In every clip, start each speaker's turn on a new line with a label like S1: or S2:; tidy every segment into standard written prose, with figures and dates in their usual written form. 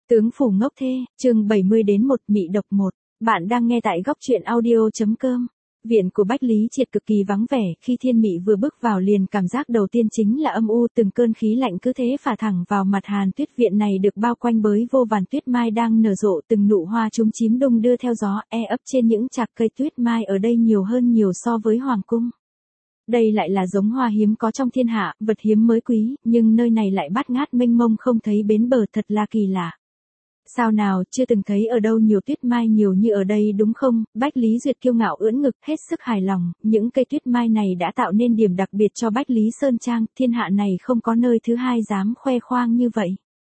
S1: Tướng phủ ngốc thê, chương 70 đến 1 mị độc 1. Bạn đang nghe tại góc truyện audio.com. Viện của Bách Lý Triệt cực kỳ vắng vẻ, khi Thiên Mị vừa bước vào liền cảm giác đầu tiên chính là âm u, từng cơn khí lạnh cứ thế phả thẳng vào mặt. Hàn Tuyết viện này được bao quanh bởi vô vàn tuyết mai đang nở rộ, từng nụ hoa chúm chím đung đưa theo gió, ấp trên những chạc cây tuyết mai ở đây nhiều hơn nhiều so với hoàng cung. Đây lại là giống hoa hiếm có trong thiên hạ, vật hiếm mới quý, nhưng nơi này lại bát ngát mênh mông không thấy bến bờ, thật là kỳ lạ. Sao nào, chưa từng thấy ở đâu nhiều tuyết mai nhiều như ở đây đúng không? Bách Lý Duyệt kiêu ngạo ưỡn ngực, hết sức hài lòng, những cây tuyết mai này đã tạo nên điểm đặc biệt cho Bách Lý Sơn Trang, thiên hạ này không có nơi thứ hai dám khoe khoang như vậy.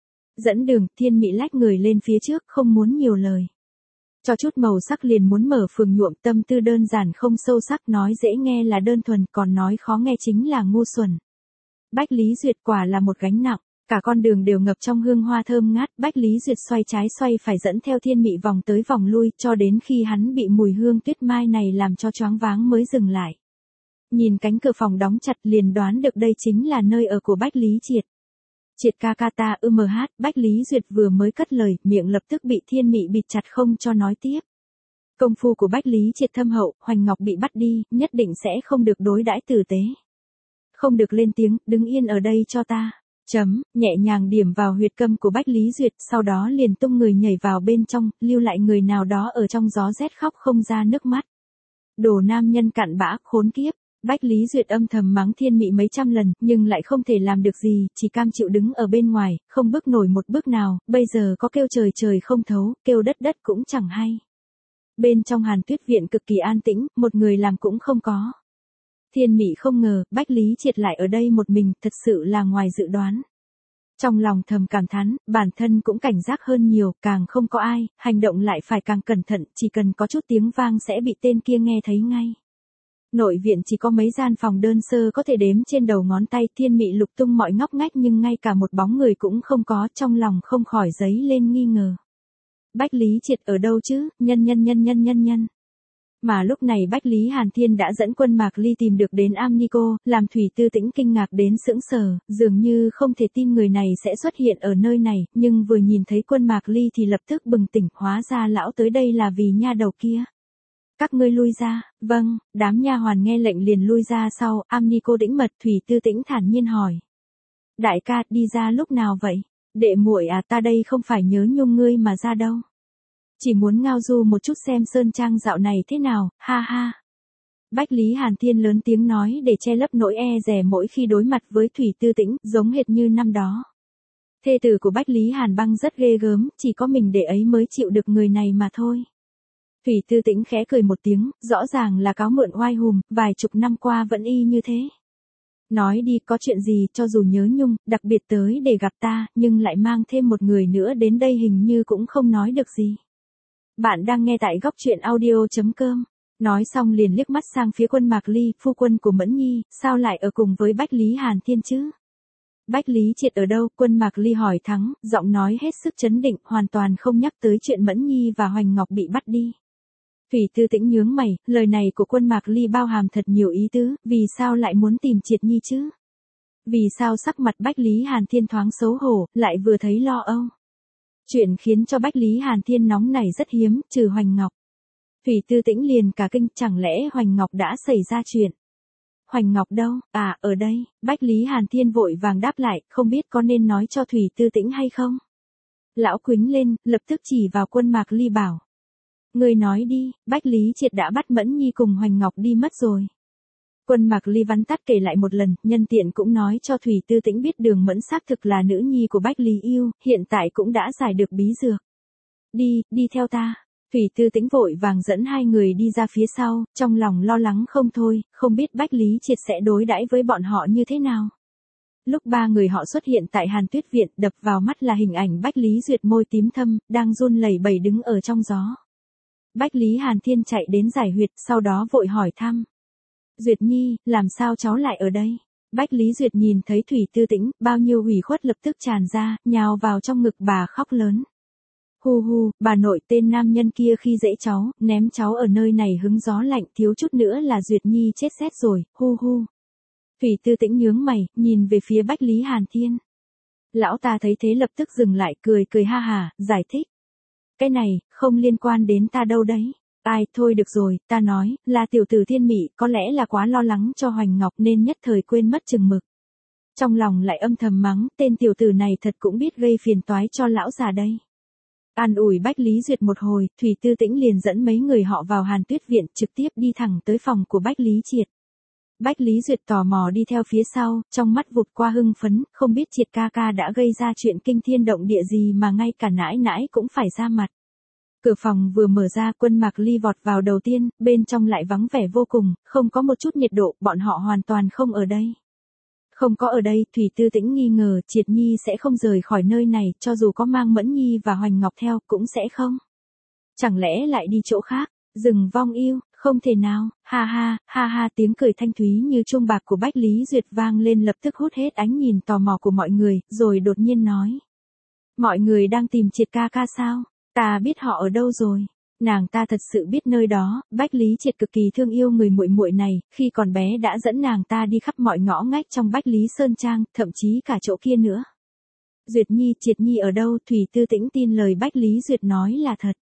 S1: Dẫn đường, Thiên Mị lách người lên phía trước, không muốn nhiều lời. Cho chút màu sắc liền muốn mở phường nhuộm, tâm tư đơn giản không sâu sắc, nói dễ nghe là đơn thuần, còn nói khó nghe chính là ngu xuẩn. Bách Lý Duyệt quả là một gánh nặng. Cả con đường đều ngập trong hương hoa thơm ngát, Bách Lý Duyệt xoay trái xoay phải dẫn theo Thiên Mị vòng tới vòng lui, cho đến khi hắn bị mùi hương tuyết mai này làm cho choáng váng mới dừng lại. Nhìn cánh cửa phòng đóng chặt liền đoán được đây chính là nơi ở của Bách Lý Triệt. Triệt ca ca ta hát, Bách Lý Duyệt vừa mới cất lời, miệng lập tức bị Thiên Mị bịt chặt không cho nói tiếp. Công phu của Bách Lý Triệt thâm hậu, Hoành Ngọc bị bắt đi, nhất định sẽ không được đối đãi tử tế. Không được lên tiếng, đứng yên ở đây cho ta. Nhẹ nhàng điểm vào huyệt câm của Bách Lý Duyệt, sau đó liền tung người nhảy vào bên trong, lưu lại người nào đó ở trong gió rét khóc không ra nước mắt. Đồ nam nhân cặn bã, khốn kiếp. Bách Lý Duyệt âm thầm mắng Thiên Mị mấy trăm lần, nhưng lại không thể làm được gì, chỉ cam chịu đứng ở bên ngoài, không bước nổi một bước nào, bây giờ có kêu trời trời không thấu, kêu đất đất cũng chẳng hay. Bên trong Hàn Tuyết viện cực kỳ an tĩnh, một người làm cũng không có. Thiên Mị không ngờ, Bách Lý Triệt lại ở đây một mình, thật sự là ngoài dự đoán. Trong lòng thầm cảm thán, bản thân cũng cảnh giác hơn nhiều, càng không có ai, hành động lại phải càng cẩn thận, chỉ cần có chút tiếng vang sẽ bị tên kia nghe thấy ngay. Nội viện chỉ có mấy gian phòng đơn sơ có thể đếm trên đầu ngón tay, Thiên Mị lục tung mọi ngóc ngách nhưng ngay cả một bóng người cũng không có, trong lòng không khỏi dấy lên nghi ngờ. Bách Lý Triệt ở đâu chứ, nhân. Mà lúc này Bách Lý Hàn Thiên đã dẫn Quân Mạc Ly tìm được đến Am Nico, làm Thủy Tư Tĩnh kinh ngạc đến sững sờ, dường như không thể tin người này sẽ xuất hiện ở nơi này, nhưng vừa nhìn thấy Quân Mạc Ly thì lập tức bừng tỉnh, hóa ra lão tới đây là vì nha đầu kia. Các ngươi lui ra. Vâng, đám nha hoàn nghe lệnh liền lui ra sau. Am Nico đĩnh mật, Thủy Tư Tĩnh thản nhiên hỏi. Đại ca, đi ra lúc nào vậy? Đệ muội à, ta đây không phải nhớ nhung ngươi mà ra đâu. Chỉ muốn ngao du một chút xem Sơn Trang dạo này thế nào, ha ha. Bách Lý Hàn Thiên lớn tiếng nói để che lấp nỗi e dè mỗi khi đối mặt với Thủy Tư Tĩnh, giống hệt như năm đó. Thê tử của Bách Lý Hàn Băng rất ghê gớm, chỉ có mình đệ ấy mới chịu được người này mà thôi. Thủy Tư Tĩnh khẽ cười một tiếng, rõ ràng là cáo mượn oai hùm, vài chục năm qua vẫn y như thế. Nói đi, có chuyện gì, cho dù nhớ nhung, đặc biệt tới để gặp ta, nhưng lại mang thêm một người nữa đến đây hình như cũng không nói được gì. Bạn đang nghe tại góc truyện audio.com. Nói xong liền liếc mắt sang phía Quân Mạc Ly, phu quân của Mẫn Nhi, sao lại ở cùng với Bách Lý Hàn Thiên chứ? Bách Lý Triệt ở đâu? Quân Mạc Ly hỏi thắng, giọng nói hết sức chấn định, hoàn toàn không nhắc tới chuyện Mẫn Nhi và Hoành Ngọc bị bắt đi. Thủy Tư Tĩnh nhướng mày, lời này của Quân Mạc Ly bao hàm thật nhiều ý tứ, vì sao lại muốn tìm Triệt Nhi chứ? Vì sao sắc mặt Bách Lý Hàn Thiên thoáng xấu hổ, lại vừa thấy lo âu? Chuyện khiến cho Bách Lý Hàn Thiên nóng này rất hiếm, trừ Hoành Ngọc. Thủy Tư Tĩnh liền cả kinh, chẳng lẽ Hoành Ngọc đã xảy ra chuyện? Hoành Ngọc đâu? À, ở đây. Bách Lý Hàn Thiên vội vàng đáp lại, không biết có nên nói cho Thủy Tư Tĩnh hay không? Lão quýnh lên, lập tức chỉ vào Quân Mạc Ly bảo. Người nói đi, Bách Lý Triệt đã bắt Mẫn Nhi cùng Hoành Ngọc đi mất rồi. Quân Mạc Ly vắn tắt kể lại một lần, nhân tiện cũng nói cho Thủy Tư Tĩnh biết Đường Mẫn xác thực là nữ nhi của Bách Lý Yêu, hiện tại cũng đã giải được bí dược. Đi theo ta. Thủy Tư Tĩnh vội vàng dẫn hai người đi ra phía sau, trong lòng lo lắng không thôi, không biết Bách Lý Triệt sẽ đối đãi với bọn họ như thế nào. Lúc ba người họ xuất hiện tại Hàn Tuyết viện, đập vào mắt là hình ảnh Bách Lý Duyệt môi tím thâm, đang run lẩy bẩy đứng ở trong gió. Bách Lý Hàn Thiên chạy đến giải huyệt, sau đó vội hỏi thăm. Duyệt Nhi, làm sao cháu lại ở đây? Bách Lý Duyệt nhìn thấy Thủy Tư Tĩnh, bao nhiêu ủy khuất lập tức tràn ra, nhào vào trong ngực bà khóc lớn. Hu, bà nội tên nam nhân kia khi dễ cháu, ném cháu ở nơi này hứng gió lạnh, thiếu chút nữa là Duyệt Nhi chết rét rồi, hu. Thủy Tư Tĩnh nhướng mày, nhìn về phía Bách Lý Hàn Thiên. Lão ta thấy thế lập tức dừng lại cười cười ha hà, giải thích. Cái này, không liên quan đến ta đâu đấy. Ai, thôi được rồi, ta nói, là tiểu tử Thiên Mị, có lẽ là quá lo lắng cho Hoành Ngọc nên nhất thời quên mất chừng mực. Trong lòng lại âm thầm mắng, tên tiểu tử này thật cũng biết gây phiền toái cho lão già đây. An ủi Bách Lý Duyệt một hồi, Thủy Tư Tĩnh liền dẫn mấy người họ vào Hàn Tuyết Viện, trực tiếp đi thẳng tới phòng của Bách Lý Triệt. Bách Lý Duyệt tò mò đi theo phía sau, trong mắt vụt qua hưng phấn, không biết Triệt ca ca đã gây ra chuyện kinh thiên động địa gì mà ngay cả nãi nãi cũng phải ra mặt. Cửa phòng vừa mở ra, Quân Mạc Ly vọt vào đầu tiên, bên trong lại vắng vẻ vô cùng, không có một chút nhiệt độ, bọn họ hoàn toàn không ở đây. Không có ở đây, Thủy Tư Tĩnh nghi ngờ Triệt Nhi sẽ không rời khỏi nơi này, cho dù có mang Mẫn Nhi và Hoành Ngọc theo, cũng sẽ không. Chẳng lẽ lại đi chỗ khác, rừng vong yêu, không thể nào, ha ha, tiếng cười thanh thúy như chuông bạc của Bách Lý Duyệt vang lên lập tức hút hết ánh nhìn tò mò của mọi người, rồi đột nhiên nói. Mọi người đang tìm Triệt ca ca sao? Ta biết họ ở đâu rồi. Nàng ta thật sự biết nơi đó, Bách Lý Triệt cực kỳ thương yêu người muội muội này, khi còn bé đã dẫn nàng ta đi khắp mọi ngõ ngách trong Bách Lý Sơn Trang, thậm chí cả chỗ kia nữa. Duyệt Nhi, Triệt Nhi ở đâu? Thủy Tư Tĩnh tin lời Bách Lý Duyệt nói là thật.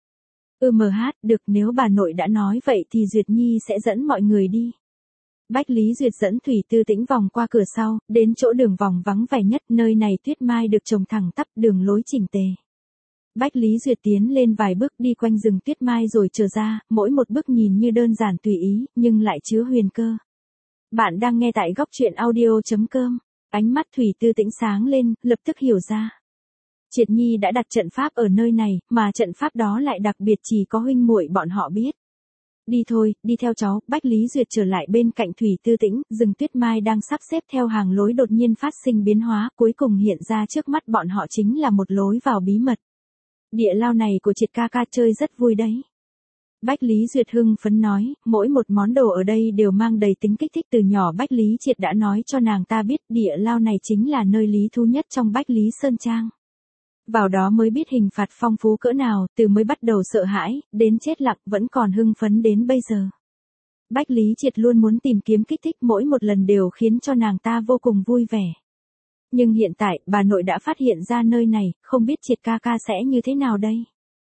S1: Được, nếu bà nội đã nói vậy thì Duyệt Nhi sẽ dẫn mọi người đi. Bách Lý Duyệt dẫn Thủy Tư Tĩnh vòng qua cửa sau, đến chỗ đường vòng vắng vẻ nhất, nơi này tuyết mai được trồng thẳng tắp, đường lối chỉnh tề. Bách Lý Duyệt tiến lên vài bước đi quanh rừng tuyết mai rồi trở ra, mỗi một bước nhìn như đơn giản tùy ý, nhưng lại chứa huyền cơ. Bạn đang nghe tại góc truyện audio.com. Ánh mắt Thủy Tư Tĩnh sáng lên, lập tức hiểu ra. Triệt Nhi đã đặt trận pháp ở nơi này, mà trận pháp đó lại đặc biệt chỉ có huynh muội bọn họ biết. Đi thôi, đi theo cháu. Bách Lý Duyệt trở lại bên cạnh Thủy Tư Tĩnh, rừng tuyết mai đang sắp xếp theo hàng lối đột nhiên phát sinh biến hóa, cuối cùng hiện ra trước mắt bọn họ chính là một lối vào bí mật. Địa lao này của Triệt ca ca chơi rất vui đấy. Bách Lý Duyệt hưng phấn nói, mỗi một món đồ ở đây đều mang đầy tính kích thích. Từ nhỏ Bách Lý Triệt đã nói cho nàng ta biết địa lao này chính là nơi lý thú nhất trong Bách Lý Sơn Trang. Vào đó mới biết hình phạt phong phú cỡ nào, từ mới bắt đầu sợ hãi, đến chết lặng vẫn còn hưng phấn đến bây giờ. Bách Lý Triệt luôn muốn tìm kiếm kích thích, mỗi một lần đều khiến cho nàng ta vô cùng vui vẻ. Nhưng hiện tại, bà nội đã phát hiện ra nơi này, không biết Triệt ca ca sẽ như thế nào đây?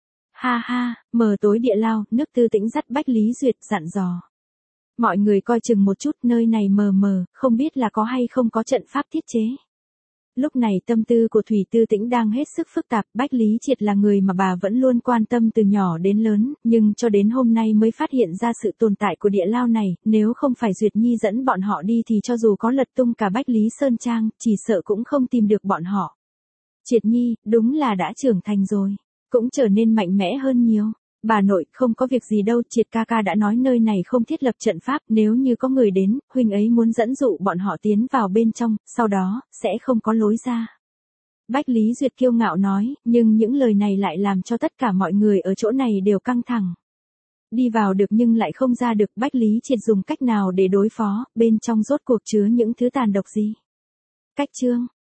S1: Ha, mờ tối địa lao, Nước Tư Tĩnh dắt Bách Lý Duyệt dặn dò. Mọi người coi chừng một chút, nơi này mờ, không biết là có hay không có trận pháp thiết chế. Lúc này tâm tư của Thủy Tư Tĩnh đang hết sức phức tạp, Bách Lý Triệt là người mà bà vẫn luôn quan tâm từ nhỏ đến lớn, nhưng cho đến hôm nay mới phát hiện ra sự tồn tại của địa lao này, nếu không phải Duyệt Nhi dẫn bọn họ đi thì cho dù có lật tung cả Bách Lý Sơn Trang, chỉ sợ cũng không tìm được bọn họ. Triệt Nhi, đúng là đã trưởng thành rồi, cũng trở nên mạnh mẽ hơn nhiều. Bà nội, không có việc gì đâu, Triệt ca ca đã nói nơi này không thiết lập trận pháp, nếu như có người đến, huynh ấy muốn dẫn dụ bọn họ tiến vào bên trong, sau đó, sẽ không có lối ra. Bách Lý Duyệt kiêu ngạo nói, nhưng những lời này lại làm cho tất cả mọi người ở chỗ này đều căng thẳng. Đi vào được nhưng lại không ra được, Bách Lý Triệt dùng cách nào để đối phó, bên trong rốt cuộc chứa những thứ tàn độc gì? Cách chương